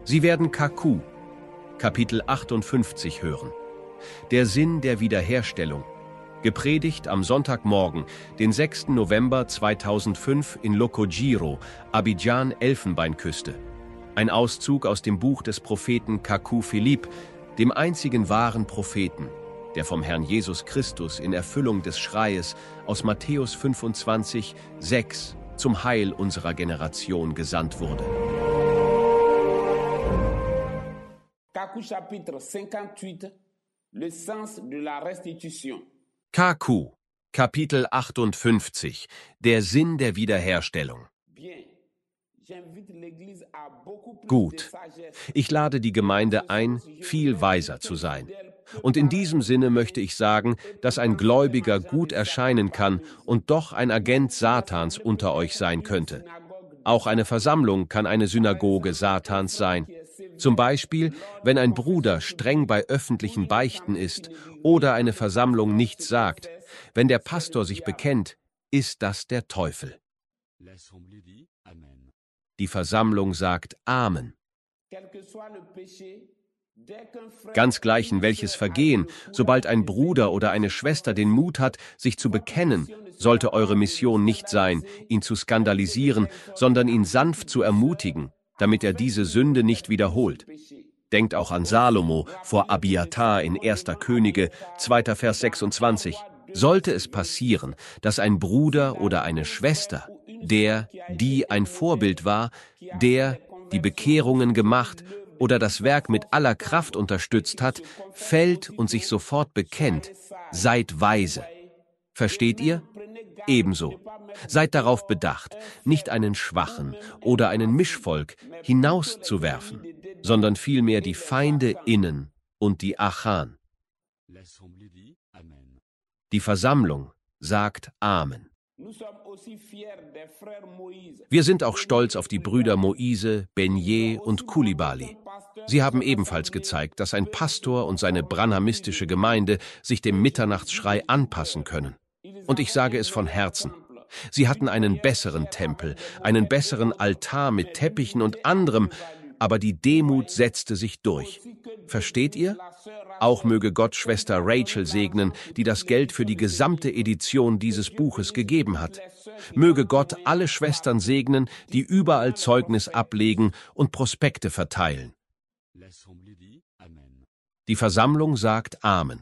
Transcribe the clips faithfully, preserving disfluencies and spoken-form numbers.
Sie werden Kaku, Kapitel achtundfünfzig hören. Der Sinn der Wiederherstellung. Gepredigt am Sonntagmorgen, den sechsten November zweitausendfünf in Lokojiro, Abidjan, Elfenbeinküste. Ein Auszug aus dem Buch des Propheten Kaku Philipp, dem einzigen wahren Propheten, der vom Herrn Jesus Christus in Erfüllung des Schreies aus Matthäus fünfundzwanzig, sechs zum Heil unserer Generation gesandt wurde. Kaku chapitre cinquante-huit, le sens de la restitution. Kaku, Kapitel achtundfünfzig, der Sinn der Wiederherstellung. Gut, ich lade die Gemeinde ein, viel weiser zu sein. Und in diesem Sinne möchte ich sagen, dass ein Gläubiger gut erscheinen kann und doch ein Agent Satans unter euch sein könnte. Auch eine Versammlung kann eine Synagoge Satans sein. Zum Beispiel, wenn ein Bruder streng bei öffentlichen Beichten ist oder eine Versammlung nichts sagt. Wenn der Pastor sich bekennt, ist das der Teufel. Die Versammlung sagt Amen. Ganz gleich in welches Vergehen, sobald ein Bruder oder eine Schwester den Mut hat, sich zu bekennen, sollte eure Mission nicht sein, ihn zu skandalisieren, sondern ihn sanft zu ermutigen, damit er diese Sünde nicht wiederholt. Denkt auch an Salomo vor Abiathar in erster Könige, zweiter Vers sechsundzwanzig. Sollte es passieren, dass ein Bruder oder eine Schwester, der, die ein Vorbild war, der, die Bekehrungen gemacht oder das Werk mit aller Kraft unterstützt hat, fällt und sich sofort bekennt, seid weise. Versteht ihr? Ebenso. Seid darauf bedacht, nicht einen Schwachen oder einen Mischvolk hinauszuwerfen, sondern vielmehr die Feinde innen und die Achan. Die Versammlung sagt Amen. Wir sind auch stolz auf die Brüder Moise, Benje und Kulibali. Sie haben ebenfalls gezeigt, dass ein Pastor und seine branhamistische Gemeinde sich dem Mitternachtsschrei anpassen können. Und ich sage es von Herzen. Sie hatten einen besseren Tempel, einen besseren Altar mit Teppichen und anderem, aber die Demut setzte sich durch. Versteht ihr? Auch möge Gott Schwester Rachel segnen, die das Geld für die gesamte Edition dieses Buches gegeben hat. Möge Gott alle Schwestern segnen, die überall Zeugnis ablegen und Prospekte verteilen. Die Versammlung sagt Amen.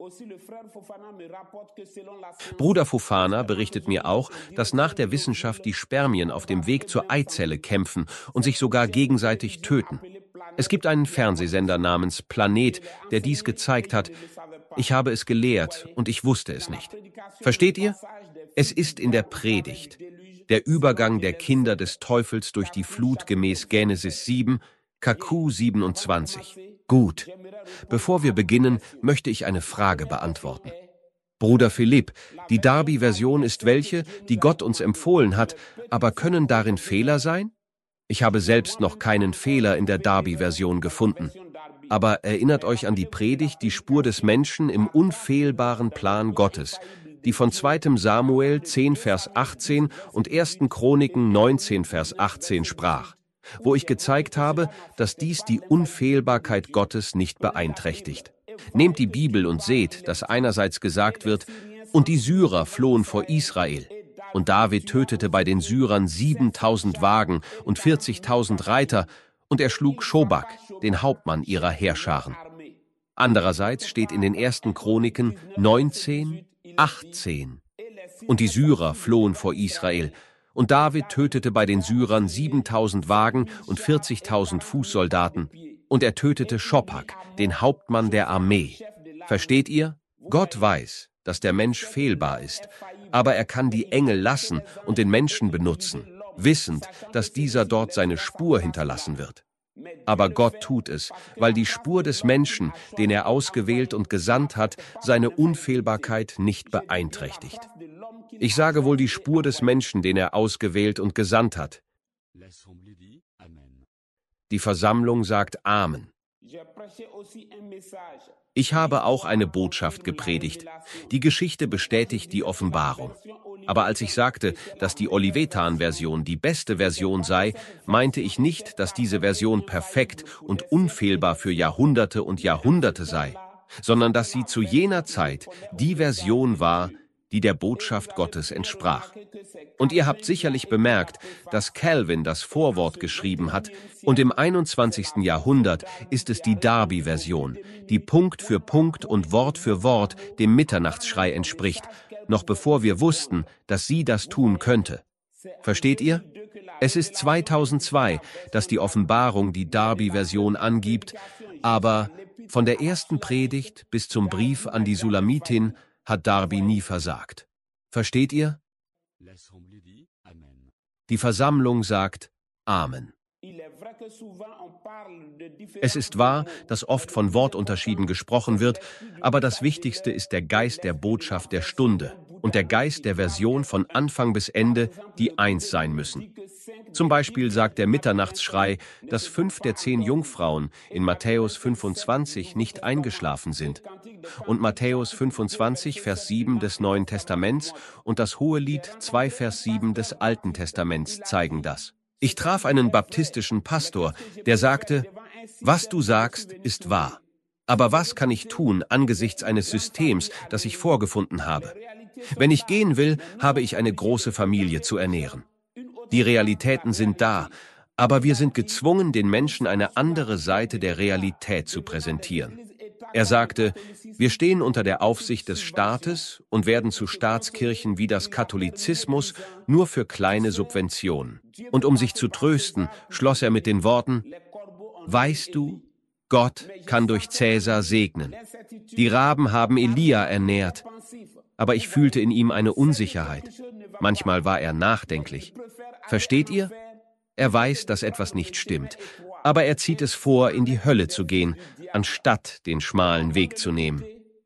Bruder Fofana berichtet mir auch, dass nach der Wissenschaft die Spermien auf dem Weg zur Eizelle kämpfen und sich sogar gegenseitig töten. Es gibt einen Fernsehsender namens Planet, der dies gezeigt hat. Ich habe es gelehrt und ich wusste es nicht. Versteht ihr? Es ist in der Predigt. Der Übergang der Kinder des Teufels durch die Flut gemäß Genesis sieben, Kaku siebenundzwanzig. Gut. Bevor wir beginnen, möchte ich eine Frage beantworten. Bruder Philipp, die Darby-Version ist welche, die Gott uns empfohlen hat, aber können darin Fehler sein? Ich habe selbst noch keinen Fehler in der Darby-Version gefunden. Aber erinnert euch an die Predigt, die Spur des Menschen im unfehlbaren Plan Gottes, die von zweiten Samuel zehn, Vers achtzehn und ersten Chroniken neunzehn, Vers achtzehn sprach, wo ich gezeigt habe, dass dies die Unfehlbarkeit Gottes nicht beeinträchtigt. Nehmt die Bibel und seht, dass einerseits gesagt wird, und die Syrer flohen vor Israel. Und David tötete bei den Syrern siebentausend Wagen und vierzigtausend Reiter, und er schlug Schobak, den Hauptmann ihrer Heerscharen. Andererseits steht in den ersten Chroniken neunzehn, achtzehn. Und die Syrer flohen vor Israel. Und David tötete bei den Syrern siebentausend Wagen und vierzigtausend Fußsoldaten. Und er tötete Schobak, den Hauptmann der Armee. Versteht ihr? Gott weiß, dass der Mensch fehlbar ist. Aber er kann die Engel lassen und den Menschen benutzen, wissend, dass dieser dort seine Spur hinterlassen wird. Aber Gott tut es, weil die Spur des Menschen, den er ausgewählt und gesandt hat, seine Unfehlbarkeit nicht beeinträchtigt. Ich sage wohl die Spur des Menschen, den er ausgewählt und gesandt hat. Die Versammlung sagt Amen. Ich habe auch eine Botschaft gepredigt. Die Geschichte bestätigt die Offenbarung. Aber als ich sagte, dass die Olivetan-Version die beste Version sei, meinte ich nicht, dass diese Version perfekt und unfehlbar für Jahrhunderte und Jahrhunderte sei, sondern dass sie zu jener Zeit die Version war, die der Botschaft Gottes entsprach. Und ihr habt sicherlich bemerkt, dass Calvin das Vorwort geschrieben hat, und im einundzwanzigsten Jahrhundert ist es die Darby-Version, die Punkt für Punkt und Wort für Wort dem Mitternachtsschrei entspricht, noch bevor wir wussten, dass sie das tun könnte. Versteht ihr? Es ist zweitausendzwei, dass die Offenbarung die Darby-Version angibt, aber von der ersten Predigt bis zum Brief an die Sulamitin hat Darby nie versagt. Versteht ihr? Die Versammlung sagt Amen. Es ist wahr, dass oft von Wortunterschieden gesprochen wird, aber das Wichtigste ist der Geist der Botschaft der Stunde und der Geist der Version von Anfang bis Ende, die eins sein müssen. Zum Beispiel sagt der Mitternachtsschrei, dass fünf der zehn Jungfrauen in Matthäus fünfundzwanzig nicht eingeschlafen sind. Und Matthäus fünfundzwanzig, Vers sieben des Neuen Testaments und das Hohelied zwei, Vers sieben des Alten Testaments zeigen das. Ich traf einen baptistischen Pastor, der sagte, was du sagst, ist wahr. Aber was kann ich tun angesichts eines Systems, das ich vorgefunden habe? Wenn ich gehen will, habe ich eine große Familie zu ernähren. Die Realitäten sind da, aber wir sind gezwungen, den Menschen eine andere Seite der Realität zu präsentieren. Er sagte, wir stehen unter der Aufsicht des Staates und werden zu Staatskirchen wie das Katholizismus nur für kleine Subventionen. Und um sich zu trösten, schloss er mit den Worten, weißt du, Gott kann durch Cäsar segnen. Die Raben haben Elia ernährt, aber ich fühlte in ihm eine Unsicherheit. Manchmal war er nachdenklich. Versteht ihr? Er weiß, dass etwas nicht stimmt, aber er zieht es vor, in die Hölle zu gehen, anstatt den schmalen Weg zu nehmen.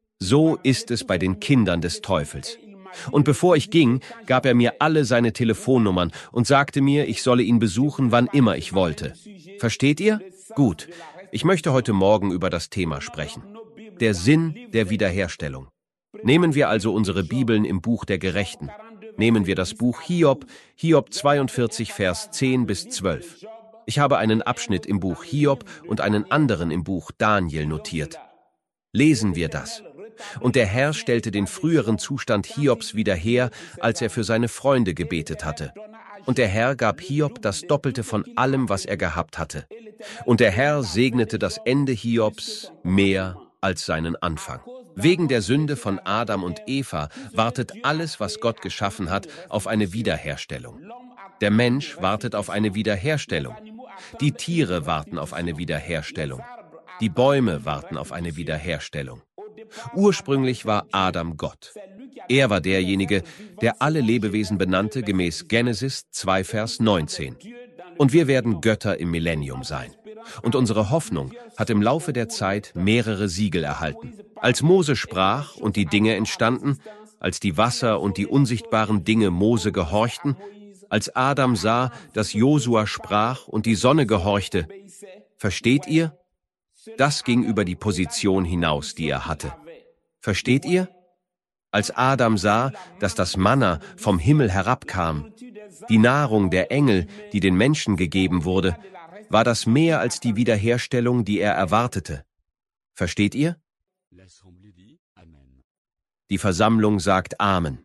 So ist es bei den Kindern des Teufels. Und bevor ich ging, gab er mir alle seine Telefonnummern und sagte mir, ich solle ihn besuchen, wann immer ich wollte. Versteht ihr? Gut. Ich möchte heute Morgen über das Thema sprechen. Der Sinn der Wiederherstellung. Nehmen wir also unsere Bibeln im Buch der Gerechten. Nehmen wir das Buch Hiob, Hiob zweiundvierzig, Vers zehn bis zwölf. Ich habe einen Abschnitt im Buch Hiob und einen anderen im Buch Daniel notiert. Lesen wir das. Und der Herr stellte den früheren Zustand Hiobs wieder her, als er für seine Freunde gebetet hatte. Und der Herr gab Hiob das Doppelte von allem, was er gehabt hatte. Und der Herr segnete das Ende Hiobs mehr als seinen Anfang. Wegen der Sünde von Adam und Eva wartet alles, was Gott geschaffen hat, auf eine Wiederherstellung. Der Mensch wartet auf eine Wiederherstellung. Die Tiere warten auf eine Wiederherstellung. Die Bäume warten auf eine Wiederherstellung. Ursprünglich war Adam Gott. Er war derjenige, der alle Lebewesen benannte, gemäß Genesis zwei, Vers neunzehn. Und wir werden Götter im Millennium sein. Und unsere Hoffnung hat im Laufe der Zeit mehrere Siegel erhalten. Als Mose sprach und die Dinge entstanden, als die Wasser und die unsichtbaren Dinge Mose gehorchten, als Adam sah, dass Josua sprach und die Sonne gehorchte. Versteht ihr? Das ging über die Position hinaus, die er hatte. Versteht ihr? Als Adam sah, dass das Manna vom Himmel herabkam, die Nahrung der Engel, die den Menschen gegeben wurde, war das mehr als die Wiederherstellung, die er erwartete. Versteht ihr? Die Versammlung sagt Amen.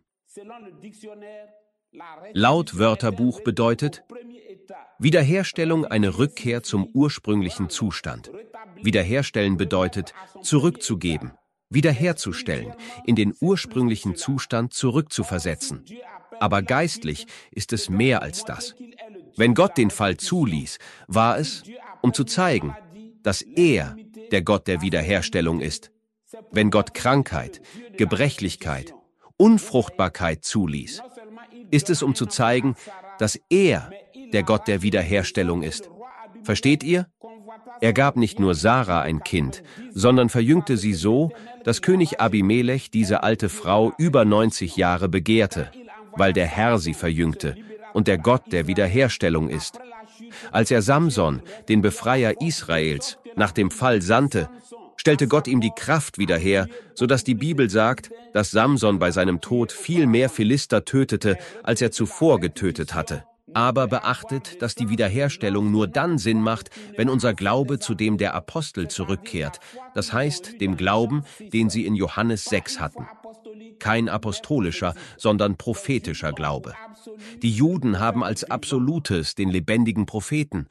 Laut Wörterbuch bedeutet Wiederherstellung eine Rückkehr zum ursprünglichen Zustand. Wiederherstellen bedeutet zurückzugeben, wiederherzustellen, in den ursprünglichen Zustand zurückzuversetzen. Aber geistlich ist es mehr als das. Wenn Gott den Fall zuließ, war es, um zu zeigen, dass er der Gott der Wiederherstellung ist. Wenn Gott Krankheit, Gebrechlichkeit, Unfruchtbarkeit zuließ, ist es, um zu zeigen, dass er der Gott der Wiederherstellung ist. Versteht ihr? Er gab nicht nur Sarah ein Kind, sondern verjüngte sie so, dass König Abimelech diese alte Frau über neunzig Jahre begehrte, weil der Herr sie verjüngte und der Gott der Wiederherstellung ist. Als er Samson, den Befreier Israels, nach dem Fall sandte, stellte Gott ihm die Kraft wieder her, sodass die Bibel sagt, dass Samson bei seinem Tod viel mehr Philister tötete, als er zuvor getötet hatte. Aber beachtet, dass die Wiederherstellung nur dann Sinn macht, wenn unser Glaube zu dem der Apostel zurückkehrt, das heißt dem Glauben, den sie in Johannes sechs hatten. Kein apostolischer, sondern prophetischer Glaube. Die Juden haben als Absolutes den lebendigen Propheten.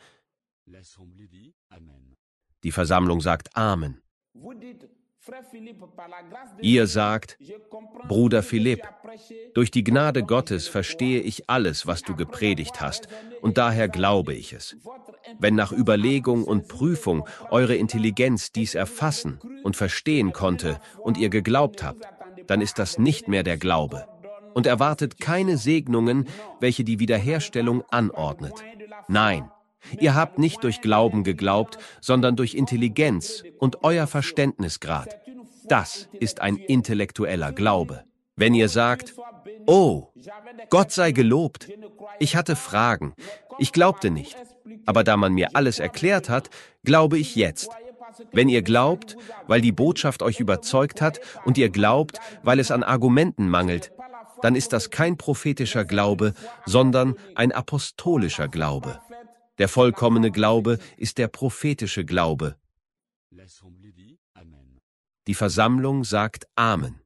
Die Versammlung sagt Amen. Ihr sagt, Bruder Philipp, durch die Gnade Gottes verstehe ich alles, was du gepredigt hast, und daher glaube ich es. Wenn nach Überlegung und Prüfung eure Intelligenz dies erfassen und verstehen konnte und ihr geglaubt habt, dann ist das nicht mehr der Glaube. Und erwartet keine Segnungen, welche die Wiederherstellung anordnet. Nein, ihr habt nicht durch Glauben geglaubt, sondern durch Intelligenz und euer Verständnisgrad. Das ist ein intellektueller Glaube. Wenn ihr sagt, oh, Gott sei gelobt, ich hatte Fragen, ich glaubte nicht, aber da man mir alles erklärt hat, glaube ich jetzt. Wenn ihr glaubt, weil die Botschaft euch überzeugt hat und ihr glaubt, weil es an Argumenten mangelt, dann ist das kein prophetischer Glaube, sondern ein apostolischer Glaube. Der vollkommene Glaube ist der prophetische Glaube. Die Versammlung sagt Amen.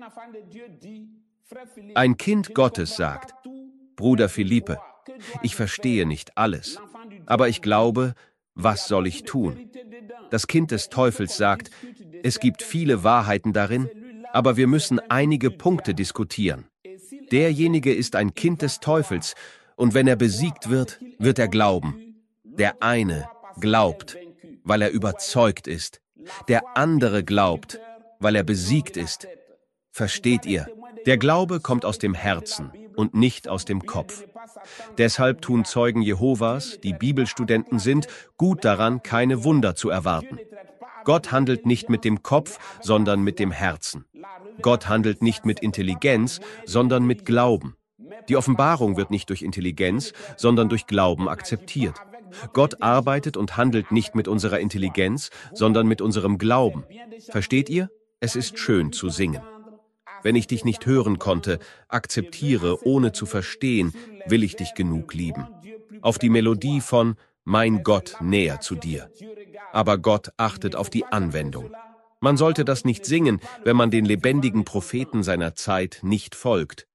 Ein Kind Gottes sagt, Bruder Philippe, ich verstehe nicht alles, aber ich glaube, was soll ich tun? Das Kind des Teufels sagt, es gibt viele Wahrheiten darin, aber wir müssen einige Punkte diskutieren. Derjenige ist ein Kind des Teufels, und wenn er besiegt wird, wird er glauben. Der eine glaubt, weil er überzeugt ist. Der andere glaubt, weil er besiegt ist. Versteht ihr? Der Glaube kommt aus dem Herzen und nicht aus dem Kopf. Deshalb tun Zeugen Jehovas, die Bibelstudenten sind, gut daran, keine Wunder zu erwarten. Gott handelt nicht mit dem Kopf, sondern mit dem Herzen. Gott handelt nicht mit Intelligenz, sondern mit Glauben. Die Offenbarung wird nicht durch Intelligenz, sondern durch Glauben akzeptiert. Gott arbeitet und handelt nicht mit unserer Intelligenz, sondern mit unserem Glauben. Versteht ihr? Es ist schön zu singen. Wenn ich dich nicht hören konnte, akzeptiere, ohne zu verstehen, will ich dich genug lieben. Auf die Melodie von Mein Gott näher zu dir. Aber Gott achtet auf die Anwendung. Man sollte das nicht singen, wenn man den lebendigen Propheten seiner Zeit nicht folgt.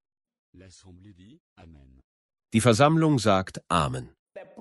Die Versammlung sagt Amen.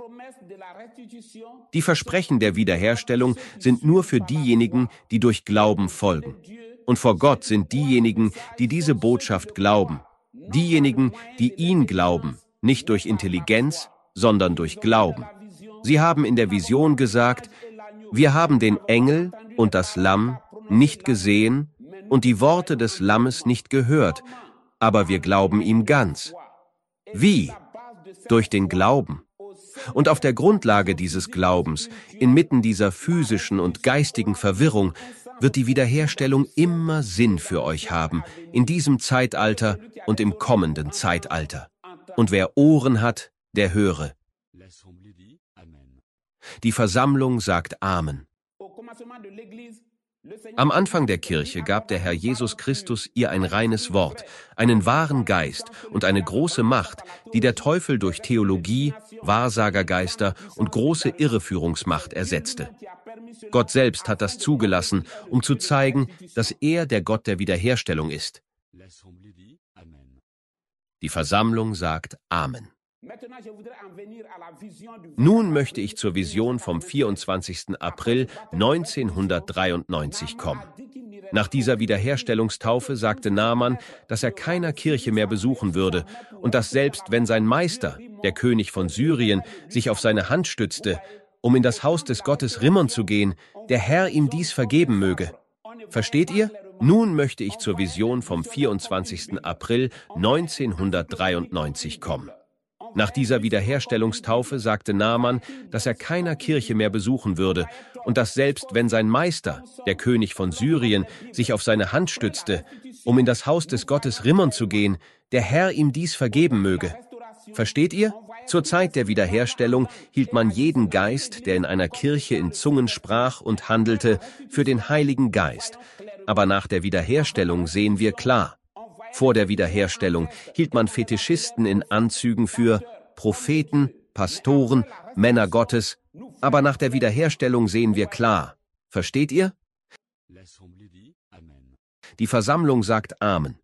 Die Versprechen der Wiederherstellung sind nur für diejenigen, die durch Glauben folgen. Und vor Gott sind diejenigen, die diese Botschaft glauben. Diejenigen, die ihn glauben, nicht durch Intelligenz, sondern durch Glauben. Sie haben in der Vision gesagt, wir haben den Engel und das Lamm nicht gesehen und die Worte des Lammes nicht gehört, aber wir glauben ihm ganz. Wie? Durch den Glauben. Und auf der Grundlage dieses Glaubens, inmitten dieser physischen und geistigen Verwirrung, wird die Wiederherstellung immer Sinn für euch haben, in diesem Zeitalter und im kommenden Zeitalter. Und wer Ohren hat, der höre. Die Versammlung sagt Amen. Am Anfang der Kirche gab der Herr Jesus Christus ihr ein reines Wort, einen wahren Geist und eine große Macht, die der Teufel durch Theologie, Wahrsagergeister und große Irreführungsmacht ersetzte. Gott selbst hat das zugelassen, um zu zeigen, dass er der Gott der Wiederherstellung ist. Die Versammlung sagt Amen. Nun möchte ich zur Vision vom vierundzwanzigsten April neunzehnhundertdreiundneunzig kommen. Nach dieser Wiederherstellungstaufe sagte Naaman, dass er keiner Kirche mehr besuchen würde und dass selbst wenn sein Meister, der König von Syrien, sich auf seine Hand stützte, um in das Haus des Gottes Rimmon zu gehen, der Herr ihm dies vergeben möge. Versteht ihr? Nun möchte ich zur Vision vom vierundzwanzigsten April neunzehnhundertdreiundneunzig kommen. Nach dieser Wiederherstellungstaufe sagte Naaman, dass er keiner Kirche mehr besuchen würde und dass selbst wenn sein Meister, der König von Syrien, sich auf seine Hand stützte, um in das Haus des Gottes Rimmon zu gehen, der Herr ihm dies vergeben möge. Versteht ihr? Zur Zeit der Wiederherstellung hielt man jeden Geist, der in einer Kirche in Zungen sprach und handelte, für den Heiligen Geist. Aber nach der Wiederherstellung sehen wir klar. Vor der Wiederherstellung hielt man Fetischisten in Anzügen für Propheten, Pastoren, Männer Gottes. Aber nach der Wiederherstellung sehen wir klar. Versteht ihr? Die Versammlung sagt Amen.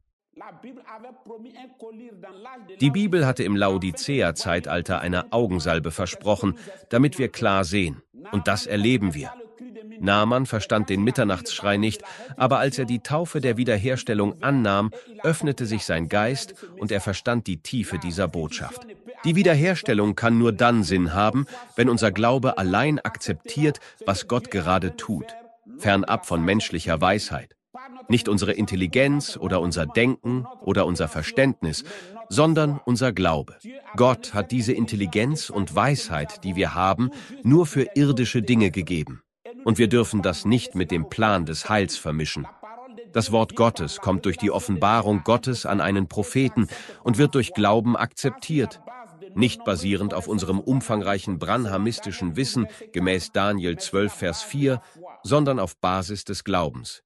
Die Bibel hatte im Laodicea-Zeitalter eine Augensalbe versprochen, damit wir klar sehen. Und das erleben wir. Naaman verstand den Mitternachtsschrei nicht, aber als er die Taufe der Wiederherstellung annahm, öffnete sich sein Geist und er verstand die Tiefe dieser Botschaft. Die Wiederherstellung kann nur dann Sinn haben, wenn unser Glaube allein akzeptiert, was Gott gerade tut, fernab von menschlicher Weisheit. Nicht unsere Intelligenz oder unser Denken oder unser Verständnis, sondern unser Glaube. Gott hat diese Intelligenz und Weisheit, die wir haben, nur für irdische Dinge gegeben. Und wir dürfen das nicht mit dem Plan des Heils vermischen. Das Wort Gottes kommt durch die Offenbarung Gottes an einen Propheten und wird durch Glauben akzeptiert. Nicht basierend auf unserem umfangreichen branhamistischen Wissen, gemäß Daniel zwölf, Vers vier, sondern auf Basis des Glaubens.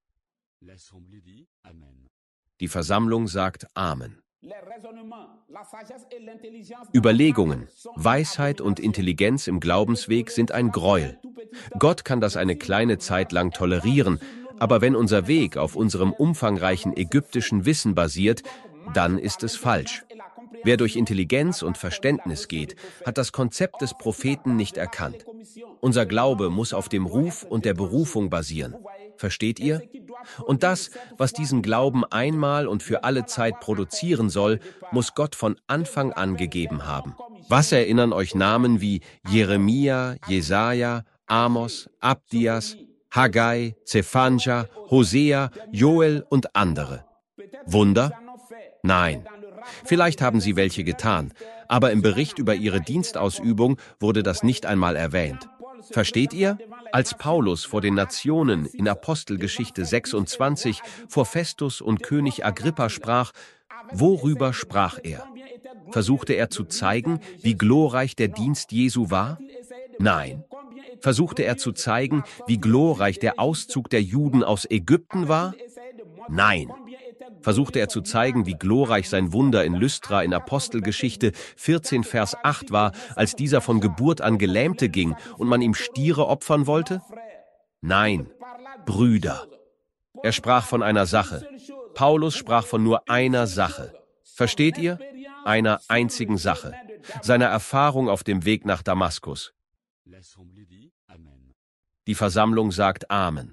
Die Versammlung sagt Amen. Überlegungen, Weisheit und Intelligenz im Glaubensweg sind ein Gräuel. Gott kann das eine kleine Zeit lang tolerieren, aber wenn unser Weg auf unserem umfangreichen ägyptischen Wissen basiert, dann ist es falsch. Wer durch Intelligenz und Verständnis geht, hat das Konzept des Propheten nicht erkannt. Unser Glaube muss auf dem Ruf und der Berufung basieren. Versteht ihr? Und das, was diesen Glauben einmal und für alle Zeit produzieren soll, muss Gott von Anfang an gegeben haben. Was erinnern euch Namen wie Jeremia, Jesaja, Amos, Abdias, Haggai, Zephania, Hosea, Joel und andere? Wunder? Nein. Vielleicht haben sie welche getan, aber im Bericht über ihre Dienstausübung wurde das nicht einmal erwähnt. Versteht ihr? Als Paulus vor den Nationen in Apostelgeschichte sechsundzwanzig vor Festus und König Agrippa sprach, worüber sprach er? Versuchte er zu zeigen, wie glorreich der Dienst Jesu war? Nein. Versuchte er zu zeigen, wie glorreich der Auszug der Juden aus Ägypten war? Nein. Versuchte er zu zeigen, wie glorreich sein Wunder in Lystra in Apostelgeschichte vierzehn, Vers acht war, als dieser von Geburt an Gelähmte ging und man ihm Stiere opfern wollte? Nein, Brüder. Er sprach von einer Sache. Paulus sprach von nur einer Sache. Versteht ihr? Einer einzigen Sache. Seiner Erfahrung auf dem Weg nach Damaskus. Die Versammlung sagt Amen.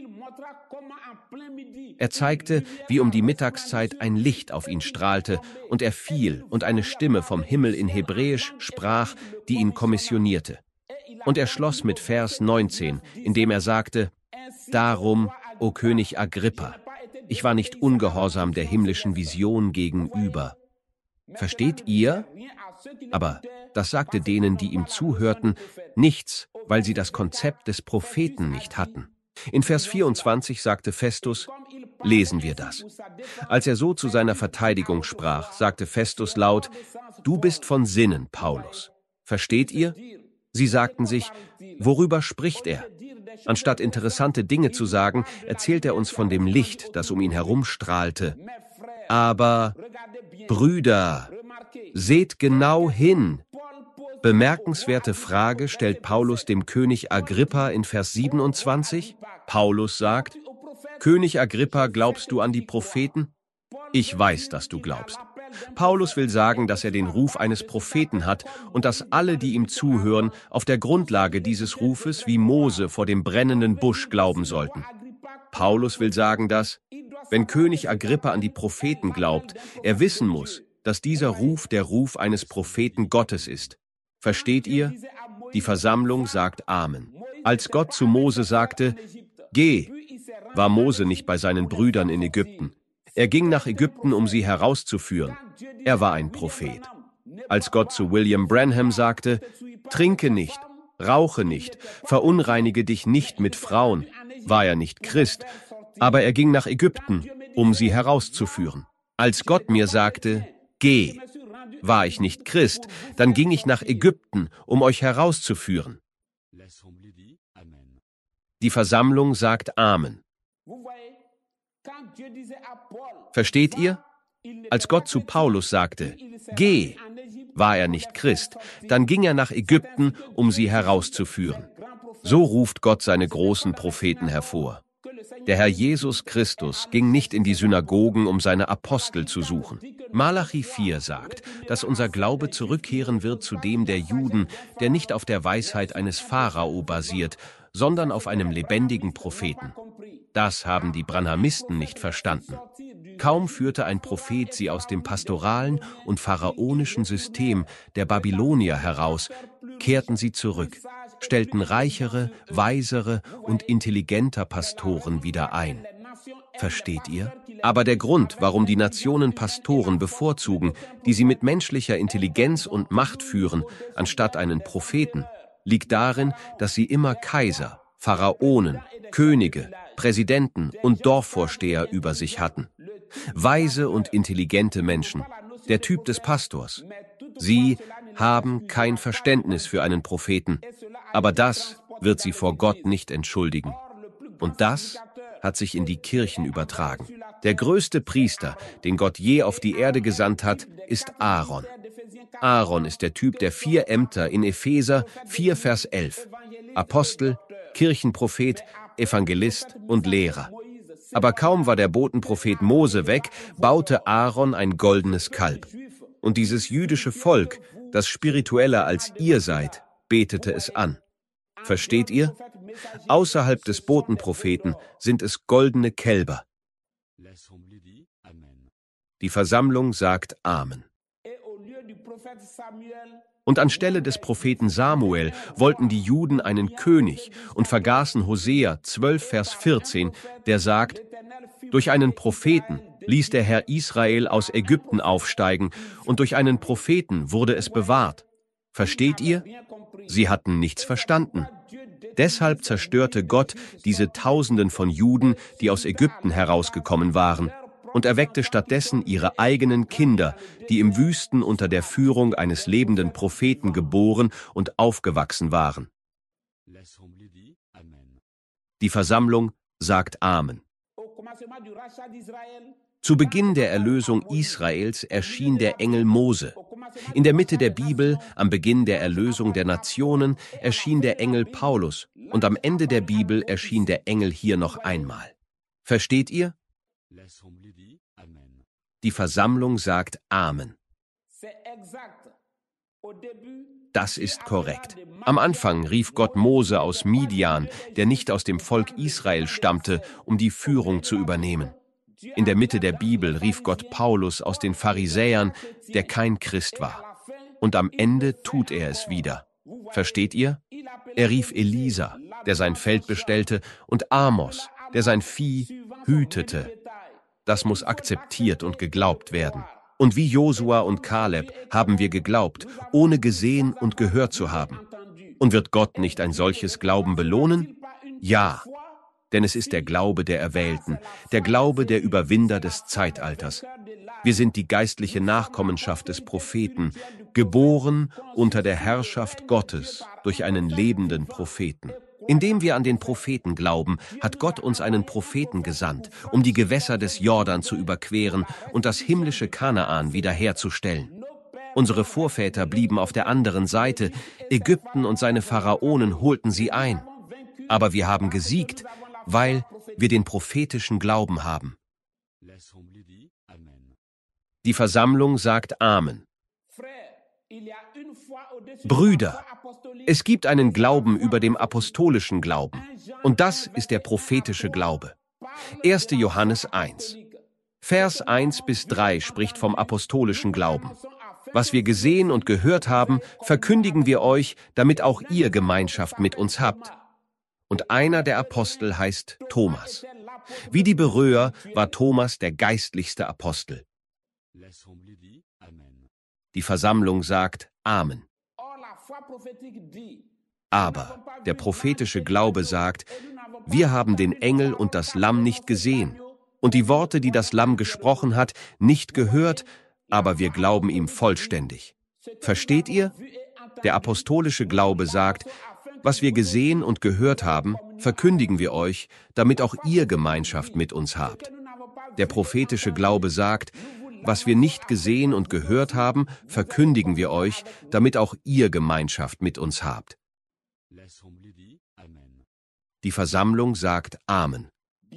Er zeigte, wie um die Mittagszeit ein Licht auf ihn strahlte, und er fiel, und eine Stimme vom Himmel in Hebräisch sprach, die ihn kommissionierte. Und er schloss mit Vers neunzehn, indem er sagte, Darum, o König Agrippa, ich war nicht ungehorsam der himmlischen Vision gegenüber. Versteht ihr? Aber das sagte denen, die ihm zuhörten, nichts, weil sie das Konzept des Propheten nicht hatten. In Vers vierundzwanzig sagte Festus, lesen wir das. Als er so zu seiner Verteidigung sprach, sagte Festus laut, du bist von Sinnen, Paulus. Versteht ihr? Sie sagten sich, worüber spricht er? Anstatt interessante Dinge zu sagen, erzählt er uns von dem Licht, das um ihn herum strahlte. Aber, Brüder, seht genau hin. Bemerkenswerte Frage stellt Paulus dem König Agrippa in Vers siebenundzwanzig. Paulus sagt, König Agrippa, glaubst du an die Propheten? Ich weiß, dass du glaubst. Paulus will sagen, dass er den Ruf eines Propheten hat und dass alle, die ihm zuhören, auf der Grundlage dieses Rufes wie Mose vor dem brennenden Busch glauben sollten. Paulus will sagen, dass, wenn König Agrippa an die Propheten glaubt, er wissen muss, dass dieser Ruf der Ruf eines Propheten Gottes ist. Versteht ihr? Die Versammlung sagt Amen. Als Gott zu Mose sagte, geh, war Mose nicht bei seinen Brüdern in Ägypten. Er ging nach Ägypten, um sie herauszuführen. Er war ein Prophet. Als Gott zu William Branham sagte, trinke nicht, rauche nicht, verunreinige dich nicht mit Frauen, war er nicht Christ, aber er ging nach Ägypten, um sie herauszuführen. Als Gott mir sagte, geh, War ich nicht Christ, dann ging ich nach Ägypten, um euch herauszuführen. Die Versammlung sagt Amen. Versteht ihr? Als Gott zu Paulus sagte, geh, war er nicht Christ, dann ging er nach Ägypten, um sie herauszuführen. So ruft Gott seine großen Propheten hervor. Der Herr Jesus Christus ging nicht in die Synagogen, um seine Apostel zu suchen. Malachi vier sagt, dass unser Glaube zurückkehren wird zu dem der Juden, der nicht auf der Weisheit eines Pharao basiert, sondern auf einem lebendigen Propheten. Das haben die Branhamisten nicht verstanden. Kaum führte ein Prophet sie aus dem pastoralen und pharaonischen System der Babylonier heraus, kehrten sie zurück, stellten reichere, weisere und intelligenter Pastoren wieder ein. Versteht ihr? Aber der Grund, warum die Nationen Pastoren bevorzugen, die sie mit menschlicher Intelligenz und Macht führen, anstatt einen Propheten, liegt darin, dass sie immer Kaiser, Pharaonen, Könige, Präsidenten und Dorfvorsteher über sich hatten. Weise und intelligente Menschen, der Typ des Pastors. Sie haben kein Verständnis für einen Propheten, aber das wird sie vor Gott nicht entschuldigen. Und das hat sich in die Kirchen übertragen. Der größte Priester, den Gott je auf die Erde gesandt hat, ist Aaron. Aaron ist der Typ der vier Ämter in Epheser vier, Vers elf. Apostel, Kirchenprophet, Evangelist und Lehrer. Aber kaum war der Botenprophet Mose weg, baute Aaron ein goldenes Kalb. Und dieses jüdische Volk, das spiritueller als ihr seid, betete es an. Versteht ihr? Außerhalb des Botenpropheten sind es goldene Kälber. Die Versammlung sagt Amen. Und anstelle des Propheten Samuel wollten die Juden einen König und vergaßen Hosea zwölf, Vers vierzehn, der sagt, durch einen Propheten ließ der Herr Israel aus Ägypten aufsteigen und durch einen Propheten wurde es bewahrt. Versteht ihr? Sie hatten nichts verstanden. Deshalb zerstörte Gott diese Tausenden von Juden, die aus Ägypten herausgekommen waren, und erweckte stattdessen ihre eigenen Kinder, die im Wüsten unter der Führung eines lebenden Propheten geboren und aufgewachsen waren. Die Versammlung sagt Amen. Zu Beginn der Erlösung Israels erschien der Engel Mose. In der Mitte der Bibel, am Beginn der Erlösung der Nationen, erschien der Engel Paulus und am Ende der Bibel erschien der Engel hier noch einmal. Versteht ihr? Die Versammlung sagt Amen. Das ist korrekt. Am Anfang rief Gott Mose aus Midian, der nicht aus dem Volk Israel stammte, um die Führung zu übernehmen. In der Mitte der Bibel rief Gott Paulus aus den Pharisäern, der kein Christ war. Und am Ende tut er es wieder. Versteht ihr? Er rief Elisa, der sein Feld bestellte, und Amos, der sein Vieh hütete. Das muss akzeptiert und geglaubt werden. Und wie Josua und Kaleb haben wir geglaubt, ohne gesehen und gehört zu haben. Und wird Gott nicht ein solches Glauben belohnen? Ja, denn es ist der Glaube der Erwählten, der Glaube der Überwinder des Zeitalters. Wir sind die geistliche Nachkommenschaft des Propheten, geboren unter der Herrschaft Gottes durch einen lebenden Propheten. Indem wir an den Propheten glauben, hat Gott uns einen Propheten gesandt, um die Gewässer des Jordan zu überqueren und das himmlische Kanaan wiederherzustellen. Unsere Vorväter blieben auf der anderen Seite, Ägypten und seine Pharaonen holten sie ein. Aber wir haben gesiegt, weil wir den prophetischen Glauben haben. Die Versammlung sagt Amen. Brüder, es gibt einen Glauben über dem apostolischen Glauben, und das ist der prophetische Glaube. erster Johannes eins. Vers eins bis drei spricht vom apostolischen Glauben. Was wir gesehen und gehört haben, verkündigen wir euch, damit auch ihr Gemeinschaft mit uns habt. Und einer der Apostel heißt Thomas. Wie die Beröer war Thomas der geistlichste Apostel. Die Versammlung sagt Amen. Aber der prophetische Glaube sagt, wir haben den Engel und das Lamm nicht gesehen und die Worte, die das Lamm gesprochen hat, nicht gehört, aber wir glauben ihm vollständig. Versteht ihr? Der apostolische Glaube sagt, was wir gesehen und gehört haben, verkündigen wir euch, damit auch ihr Gemeinschaft mit uns habt. Der prophetische Glaube sagt, was wir nicht gesehen und gehört haben, verkündigen wir euch, damit auch ihr Gemeinschaft mit uns habt. Die Versammlung sagt Amen.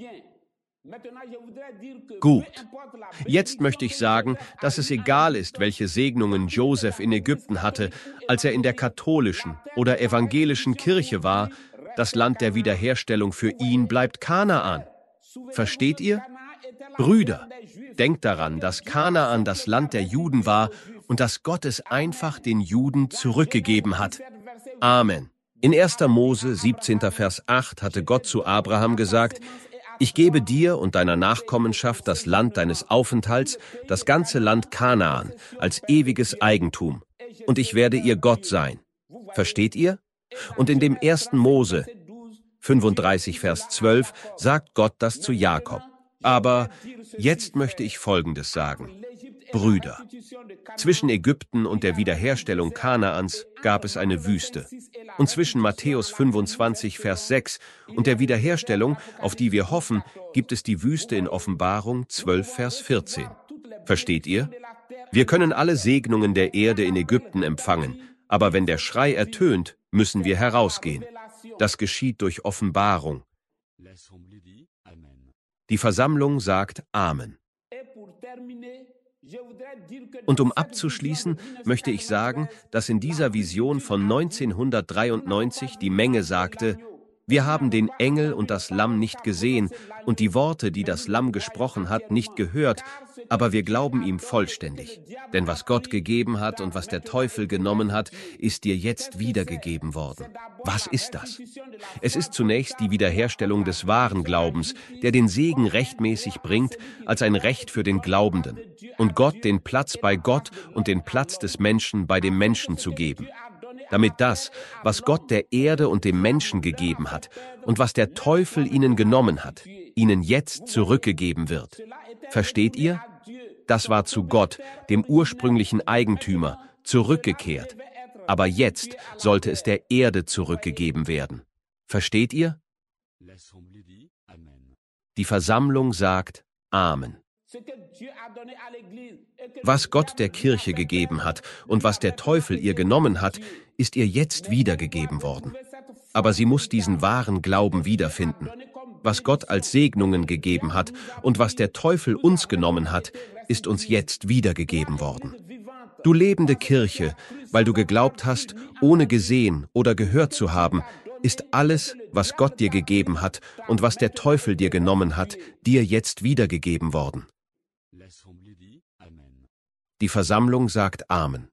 Gut. Jetzt möchte ich sagen, dass es egal ist, welche Segnungen Joseph in Ägypten hatte, als er in der katholischen oder evangelischen Kirche war, das Land der Wiederherstellung für ihn bleibt Kanaan. Versteht ihr? Brüder, denkt daran, dass Kanaan das Land der Juden war und dass Gott es einfach den Juden zurückgegeben hat. Amen. In erster Mose siebzehnter Vers acht hatte Gott zu Abraham gesagt, ich gebe dir und deiner Nachkommenschaft das Land deines Aufenthalts, das ganze Land Kanaan, als ewiges Eigentum, und ich werde ihr Gott sein. Versteht ihr? Und in dem ersten Mose fünfunddreißig Vers zwölf sagt Gott das zu Jakob. Aber jetzt möchte ich Folgendes sagen. Brüder, zwischen Ägypten und der Wiederherstellung Kanaans gab es eine Wüste. Und zwischen Matthäus fünfundzwanzig, Vers sechs und der Wiederherstellung, auf die wir hoffen, gibt es die Wüste in Offenbarung zwölf, Vers vierzehn. Versteht ihr? Wir können alle Segnungen der Erde in Ägypten empfangen, aber wenn der Schrei ertönt, müssen wir herausgehen. Das geschieht durch Offenbarung. Die Versammlung sagt Amen. Und um abzuschließen, möchte ich sagen, dass in dieser Vision von neunzehnhundertdreiundneunzig die Menge sagte, wir haben den Engel und das Lamm nicht gesehen und die Worte, die das Lamm gesprochen hat, nicht gehört, aber wir glauben ihm vollständig. Denn was Gott gegeben hat und was der Teufel genommen hat, ist dir jetzt wiedergegeben worden. Was ist das? Es ist zunächst die Wiederherstellung des wahren Glaubens, der den Segen rechtmäßig bringt, als ein Recht für den Glaubenden. Und Gott den Platz bei Gott und den Platz des Menschen bei dem Menschen zu geben. Damit das, was Gott der Erde und dem Menschen gegeben hat und was der Teufel ihnen genommen hat, ihnen jetzt zurückgegeben wird. Versteht ihr? Das war zu Gott, dem ursprünglichen Eigentümer, zurückgekehrt. Aber jetzt sollte es der Erde zurückgegeben werden. Versteht ihr? Die Versammlung sagt Amen. Was Gott der Kirche gegeben hat und was der Teufel ihr genommen hat, ist ihr jetzt wiedergegeben worden. Aber sie muss diesen wahren Glauben wiederfinden. Was Gott als Segnungen gegeben hat und was der Teufel uns genommen hat, ist uns jetzt wiedergegeben worden. Du lebende Kirche, weil du geglaubt hast, ohne gesehen oder gehört zu haben, ist alles, was Gott dir gegeben hat und was der Teufel dir genommen hat, dir jetzt wiedergegeben worden. Die Versammlung sagt Amen.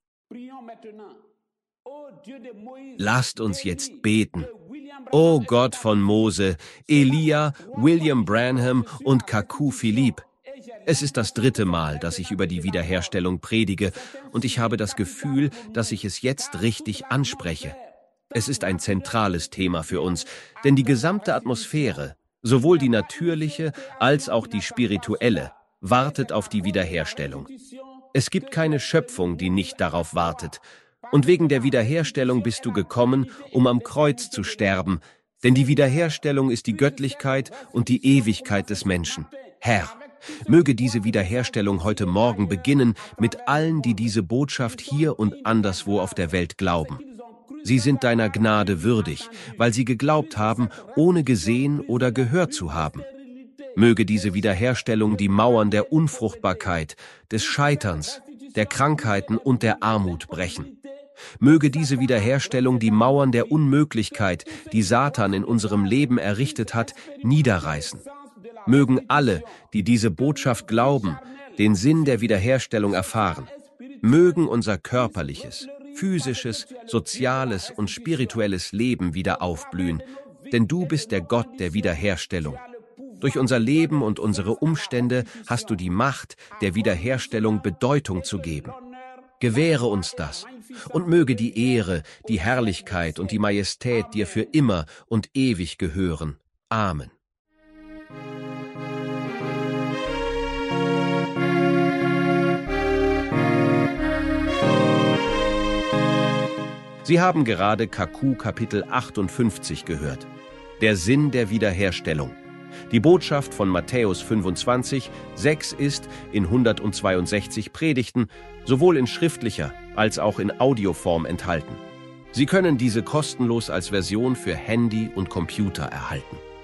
Lasst uns jetzt beten. O Gott von Mose, Elia, William Branham und Kaku Philippe. Es ist das dritte Mal, dass ich über die Wiederherstellung predige, und ich habe das Gefühl, dass ich es jetzt richtig anspreche. Es ist ein zentrales Thema für uns, denn die gesamte Atmosphäre, sowohl die natürliche als auch die spirituelle, wartet auf die Wiederherstellung. Es gibt keine Schöpfung, die nicht darauf wartet. Und wegen der Wiederherstellung bist du gekommen, um am Kreuz zu sterben, denn die Wiederherstellung ist die Göttlichkeit und die Ewigkeit des Menschen. Herr, möge diese Wiederherstellung heute Morgen beginnen mit allen, die diese Botschaft hier und anderswo auf der Welt glauben. Sie sind deiner Gnade würdig, weil sie geglaubt haben, ohne gesehen oder gehört zu haben. Möge diese Wiederherstellung die Mauern der Unfruchtbarkeit, des Scheiterns, der Krankheiten und der Armut brechen. Möge diese Wiederherstellung die Mauern der Unmöglichkeit, die Satan in unserem Leben errichtet hat, niederreißen. Mögen alle, die diese Botschaft glauben, den Sinn der Wiederherstellung erfahren. Mögen unser körperliches, physisches, soziales und spirituelles Leben wieder aufblühen, denn du bist der Gott der Wiederherstellung. Durch unser Leben und unsere Umstände hast du die Macht, der Wiederherstellung Bedeutung zu geben. Gewähre uns das und möge die Ehre, die Herrlichkeit und die Majestät dir für immer und ewig gehören. Amen. Sie haben gerade K Q Kapitel achtundfünfzig gehört. Der Sinn der Wiederherstellung. Die Botschaft von Matthäus fünfundzwanzig, sechs ist in hundertzweiundsechzig Predigten sowohl in schriftlicher als auch in Audioform enthalten. Sie können diese kostenlos als Version für Handy und Computer erhalten.